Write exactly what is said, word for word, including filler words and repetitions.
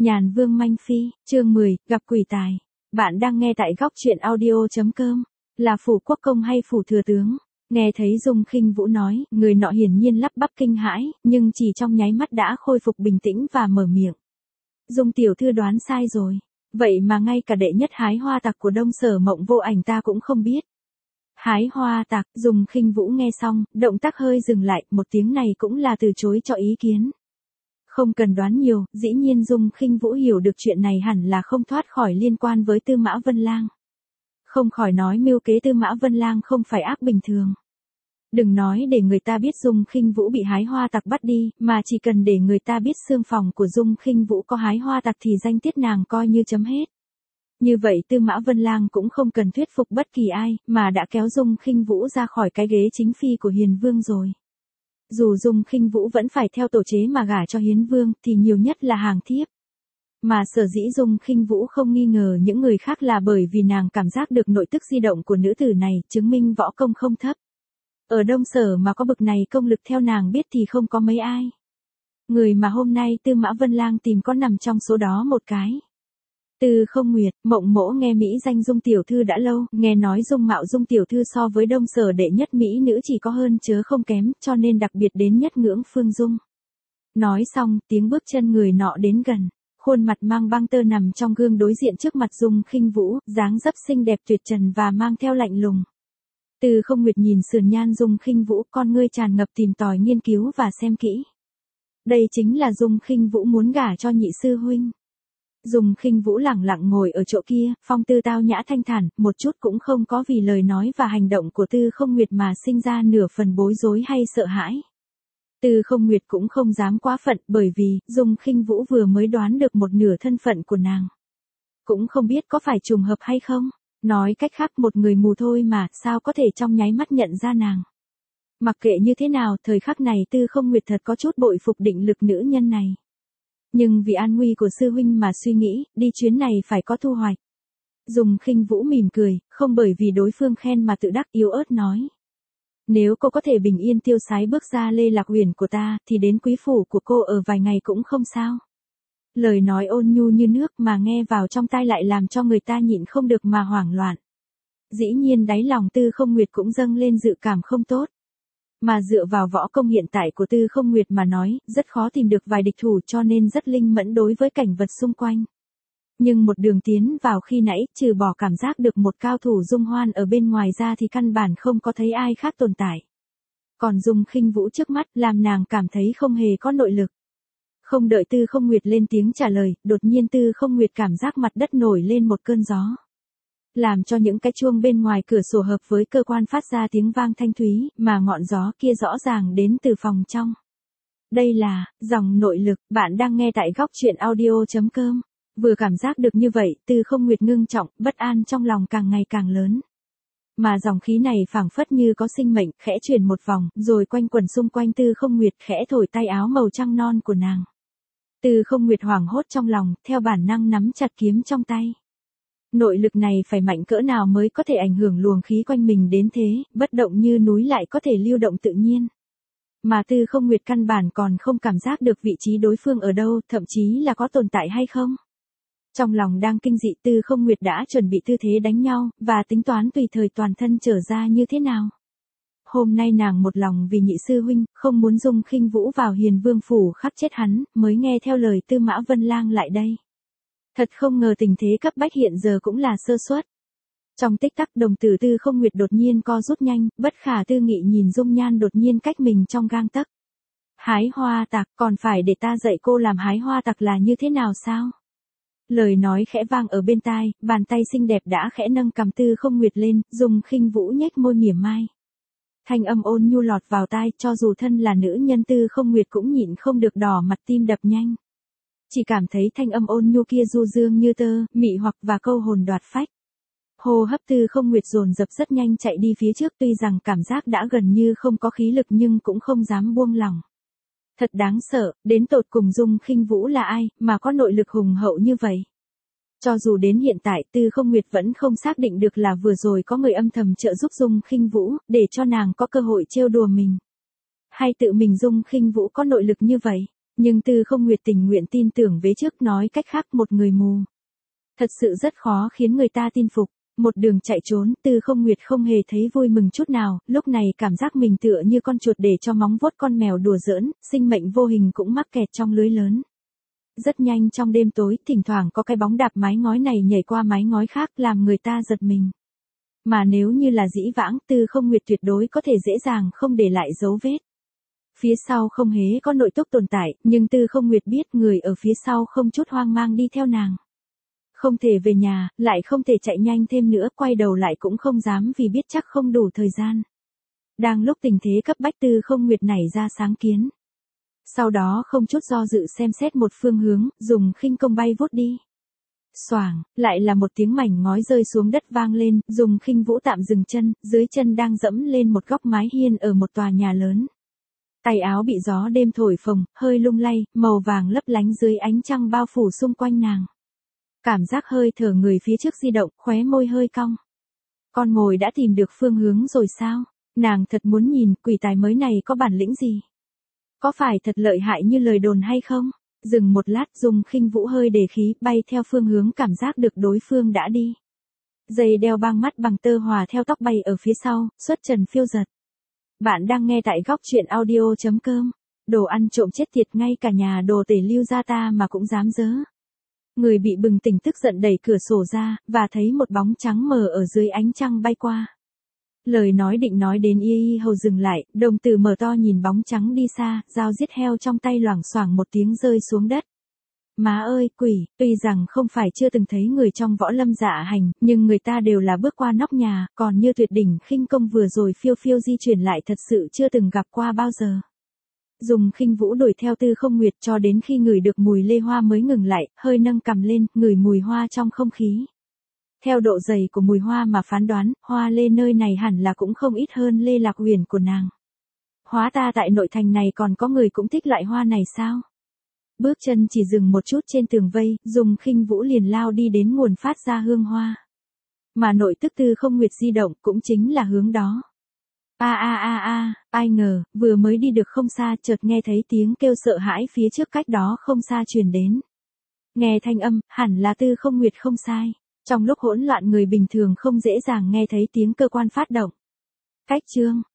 Nhàn Vương Manh Phi, chương mười, gặp quỷ tài. Bạn đang nghe tại góc truyện audio.com. Là phủ quốc công hay phủ thừa tướng? Nghe thấy Dung Khinh Vũ nói, người nọ hiển nhiên lắp bắp kinh hãi, nhưng chỉ trong nháy mắt đã khôi phục bình tĩnh và mở miệng. Dung tiểu thư đoán sai rồi. Vậy mà ngay cả đệ nhất hái hoa tặc của Đông Sở Mộng Vô Ảnh ta cũng không biết. Hái hoa tặc, Dung Khinh Vũ nghe xong, động tác hơi dừng lại, một tiếng này cũng là từ chối cho ý kiến. Không cần đoán nhiều, dĩ nhiên Dung Khinh Vũ hiểu được chuyện này hẳn là không thoát khỏi liên quan với Tư Mã Vân Lang. Không khỏi nói mưu kế Tư Mã Vân Lang không phải ác bình thường. Đừng nói để người ta biết Dung Khinh Vũ bị hái hoa tặc bắt đi, mà chỉ cần để người ta biết xương phòng của Dung Khinh Vũ có hái hoa tặc thì danh tiết nàng coi như chấm hết. Như vậy Tư Mã Vân Lang cũng không cần thuyết phục bất kỳ ai, mà đã kéo Dung Khinh Vũ ra khỏi cái ghế chính phi của Hiền Vương rồi. Dù Dung Khinh Vũ vẫn phải theo tổ chế mà gả cho Hiến Vương thì nhiều nhất là hàng thiếp. Mà sở dĩ Dung Khinh Vũ không nghi ngờ những người khác là bởi vì nàng cảm giác được nội tức di động của nữ tử này, chứng minh võ công không thấp. Ở Đông Sở mà có bực này công lực theo nàng biết thì không có mấy ai. Người mà hôm nay Tư Mã Vân Lang tìm có nằm trong số đó một cái. Tư Không Nguyệt, Mộng Mỗ nghe mỹ danh Dung tiểu thư đã lâu, nghe nói dung mạo Dung tiểu thư so với Đông Sở đệ nhất mỹ nữ chỉ có hơn chớ không kém, cho nên đặc biệt đến nhất ngưỡng Phương Dung. Nói xong, tiếng bước chân người nọ đến gần, khuôn mặt mang băng tơ nằm trong gương đối diện trước mặt Dung Khinh Vũ, dáng dấp xinh đẹp tuyệt trần và mang theo lạnh lùng. Tư Không Nguyệt nhìn sườn nhan Dung Khinh Vũ, con ngươi tràn ngập tìm tòi nghiên cứu và xem kỹ. Đây chính là Dung Khinh Vũ muốn gả cho nhị sư huynh. Dung Khinh Vũ lẳng lặng ngồi ở chỗ kia, phong tư tao nhã thanh thản, một chút cũng không có vì lời nói và hành động của Tư Không Nguyệt mà sinh ra nửa phần bối rối hay sợ hãi. Tư Không Nguyệt cũng không dám quá phận, bởi vì Dung Khinh Vũ vừa mới đoán được một nửa thân phận của nàng. Cũng không biết có phải trùng hợp hay không. Nói cách khác, một người mù thôi mà, sao có thể trong nháy mắt nhận ra nàng. Mặc kệ như thế nào, thời khắc này Tư Không Nguyệt thật có chút bội phục định lực nữ nhân này. Nhưng vì an nguy của sư huynh mà suy nghĩ, đi chuyến này phải có thu hoạch. Dung Khinh Vũ mỉm cười, không bởi vì đối phương khen mà tự đắc, yếu ớt nói. Nếu cô có thể bình yên tiêu sái bước ra Lê Lạc Uyển của ta, thì đến quý phủ của cô ở vài ngày cũng không sao. Lời nói ôn nhu như nước mà nghe vào trong tai lại làm cho người ta nhịn không được mà hoảng loạn. Dĩ nhiên đáy lòng Tư Không Nguyệt cũng dâng lên dự cảm không tốt. Mà dựa vào võ công hiện tại của Tư Không Nguyệt mà nói, rất khó tìm được vài địch thủ cho nên rất linh mẫn đối với cảnh vật xung quanh. Nhưng một đường tiến vào khi nãy, trừ bỏ cảm giác được một cao thủ Dung Hoan ở bên ngoài ra thì căn bản không có thấy ai khác tồn tại. Còn Dung Khinh Vũ trước mắt làm nàng cảm thấy không hề có nội lực. Không đợi Tư Không Nguyệt lên tiếng trả lời, đột nhiên Tư Không Nguyệt cảm giác mặt đất nổi lên một cơn gió. Làm cho những cái chuông bên ngoài cửa sổ hợp với cơ quan phát ra tiếng vang thanh thúy, mà ngọn gió kia rõ ràng đến từ phòng trong. Đây là dòng nội lực, bạn đang nghe tại góc truyện audio.com. Vừa cảm giác được như vậy, Tư Không Nguyệt ngưng trọng, bất an trong lòng càng ngày càng lớn. Mà dòng khí này phảng phất như có sinh mệnh, khẽ chuyển một vòng, rồi quanh quẩn xung quanh Tư Không Nguyệt, khẽ thổi tay áo màu trăng non của nàng. Tư Không Nguyệt hoảng hốt trong lòng, theo bản năng nắm chặt kiếm trong tay. Nội lực này phải mạnh cỡ nào mới có thể ảnh hưởng luồng khí quanh mình đến thế, bất động như núi lại có thể lưu động tự nhiên. Mà Tư Không Nguyệt căn bản còn không cảm giác được vị trí đối phương ở đâu, thậm chí là có tồn tại hay không. Trong lòng đang kinh dị, Tư Không Nguyệt đã chuẩn bị tư thế đánh nhau, và tính toán tùy thời toàn thân trở ra như thế nào. Hôm nay nàng một lòng vì nhị sư huynh, không muốn Dung Khinh Vũ vào Hiền Vương phủ khắc chết hắn, mới nghe theo lời Tư Mã Vân Lang lại đây. Thật không ngờ tình thế cấp bách hiện giờ cũng là sơ suất. Trong tích tắc đồng tử Tư Không Nguyệt đột nhiên co rút nhanh, bất khả tư nghị nhìn dung nhan đột nhiên cách mình trong gang tấc. Hái hoa tặc, còn phải để ta dạy cô làm hái hoa tặc là như thế nào sao? Lời nói khẽ vang ở bên tai, bàn tay xinh đẹp đã khẽ nâng cằm Tư Không Nguyệt lên, Dung Khinh Vũ nhếch môi mỉa mai. Thanh âm ôn nhu lọt vào tai, cho dù thân là nữ nhân Tư Không Nguyệt cũng nhịn không được đỏ mặt tim đập nhanh. Chỉ cảm thấy thanh âm ôn nhu kia du dương như tơ, mị hoặc và câu hồn đoạt phách. Hô hấp Tư Không Nguyệt dồn dập rất nhanh chạy đi phía trước, tuy rằng cảm giác đã gần như không có khí lực nhưng cũng không dám buông lỏng. Thật đáng sợ, đến tột cùng Dung Khinh Vũ là ai, mà có nội lực hùng hậu như vậy. Cho dù đến hiện tại Tư Không Nguyệt vẫn không xác định được là vừa rồi có người âm thầm trợ giúp Dung Khinh Vũ, để cho nàng có cơ hội trêu đùa mình. Hay tự mình Dung Khinh Vũ có nội lực như vậy. Nhưng Tư Không Nguyệt tình nguyện tin tưởng vế trước, nói cách khác một người mù. Thật sự rất khó khiến người ta tin phục. Một đường chạy trốn, Tư Không Nguyệt không hề thấy vui mừng chút nào, lúc này cảm giác mình tựa như con chuột để cho móng vuốt con mèo đùa giỡn, sinh mệnh vô hình cũng mắc kẹt trong lưới lớn. Rất nhanh trong đêm tối, thỉnh thoảng có cái bóng đạp mái ngói này nhảy qua mái ngói khác làm người ta giật mình. Mà nếu như là dĩ vãng, Tư Không Nguyệt tuyệt đối có thể dễ dàng không để lại dấu vết. Phía sau không hề có nội túc tồn tại, nhưng Tư Không Nguyệt biết người ở phía sau không chút hoang mang đi theo nàng. Không thể về nhà, lại không thể chạy nhanh thêm nữa, quay đầu lại cũng không dám vì biết chắc không đủ thời gian. Đang lúc tình thế cấp bách, Tư Không Nguyệt nảy ra sáng kiến. Sau đó không chút do dự xem xét một phương hướng, dùng khinh công bay vút đi. Xoảng, lại là một tiếng mảnh ngói rơi xuống đất vang lên, dùng khinh vũ tạm dừng chân, dưới chân đang dẫm lên một góc mái hiên ở một tòa nhà lớn. Tay áo bị gió đêm thổi phồng, hơi lung lay, màu vàng lấp lánh dưới ánh trăng bao phủ xung quanh nàng. Cảm giác hơi thở người phía trước di động, khóe môi hơi cong. Con mồi đã tìm được phương hướng rồi sao? Nàng thật muốn nhìn quỷ tài mới này có bản lĩnh gì? Có phải thật lợi hại như lời đồn hay không? Dừng một lát, dùng khinh vũ hơi đề khí, bay theo phương hướng cảm giác được đối phương đã đi. Dây đeo băng mắt bằng tơ hòa theo tóc bay ở phía sau, xuất trần phiêu giật. Bạn đang nghe tại góc truyện audio chấm com. Đồ ăn trộm chết tiệt, ngay cả nhà đồ tể Lưu gia ta mà cũng dám dớ. Người bị bừng tỉnh tức giận đẩy cửa sổ ra, và thấy một bóng trắng mờ ở dưới ánh trăng bay qua. Lời nói định nói đến y y hầu dừng lại, đồng tử mở to nhìn bóng trắng đi xa, dao giết heo trong tay loảng xoảng một tiếng rơi xuống đất. Má ơi, quỷ, tuy rằng không phải chưa từng thấy người trong võ lâm dạ hành, nhưng người ta đều là bước qua nóc nhà, còn như tuyệt đỉnh khinh công vừa rồi phiêu phiêu di chuyển lại thật sự chưa từng gặp qua bao giờ. Dùng khinh vũ đuổi theo Tư Không Nguyệt cho đến khi ngửi được mùi lê hoa mới ngừng lại, hơi nâng cằm lên, ngửi mùi hoa trong không khí. Theo độ dày của mùi hoa mà phán đoán, hoa lê nơi này hẳn là cũng không ít hơn lê lạc huyền của nàng. Hóa ta tại nội thành này còn có người cũng thích loại hoa này sao? Bước chân chỉ dừng một chút trên tường vây, dùng khinh vũ liền lao đi đến nguồn phát ra hương hoa. Mà nội tức Tư Không Nguyệt di động cũng chính là hướng đó. A a a a, ai ngờ, vừa mới đi được không xa, chợt nghe thấy tiếng kêu sợ hãi phía trước cách đó không xa truyền đến. Nghe thanh âm, hẳn là Tư Không Nguyệt không sai. Trong lúc hỗn loạn người bình thường không dễ dàng nghe thấy tiếng cơ quan phát động. Cách chương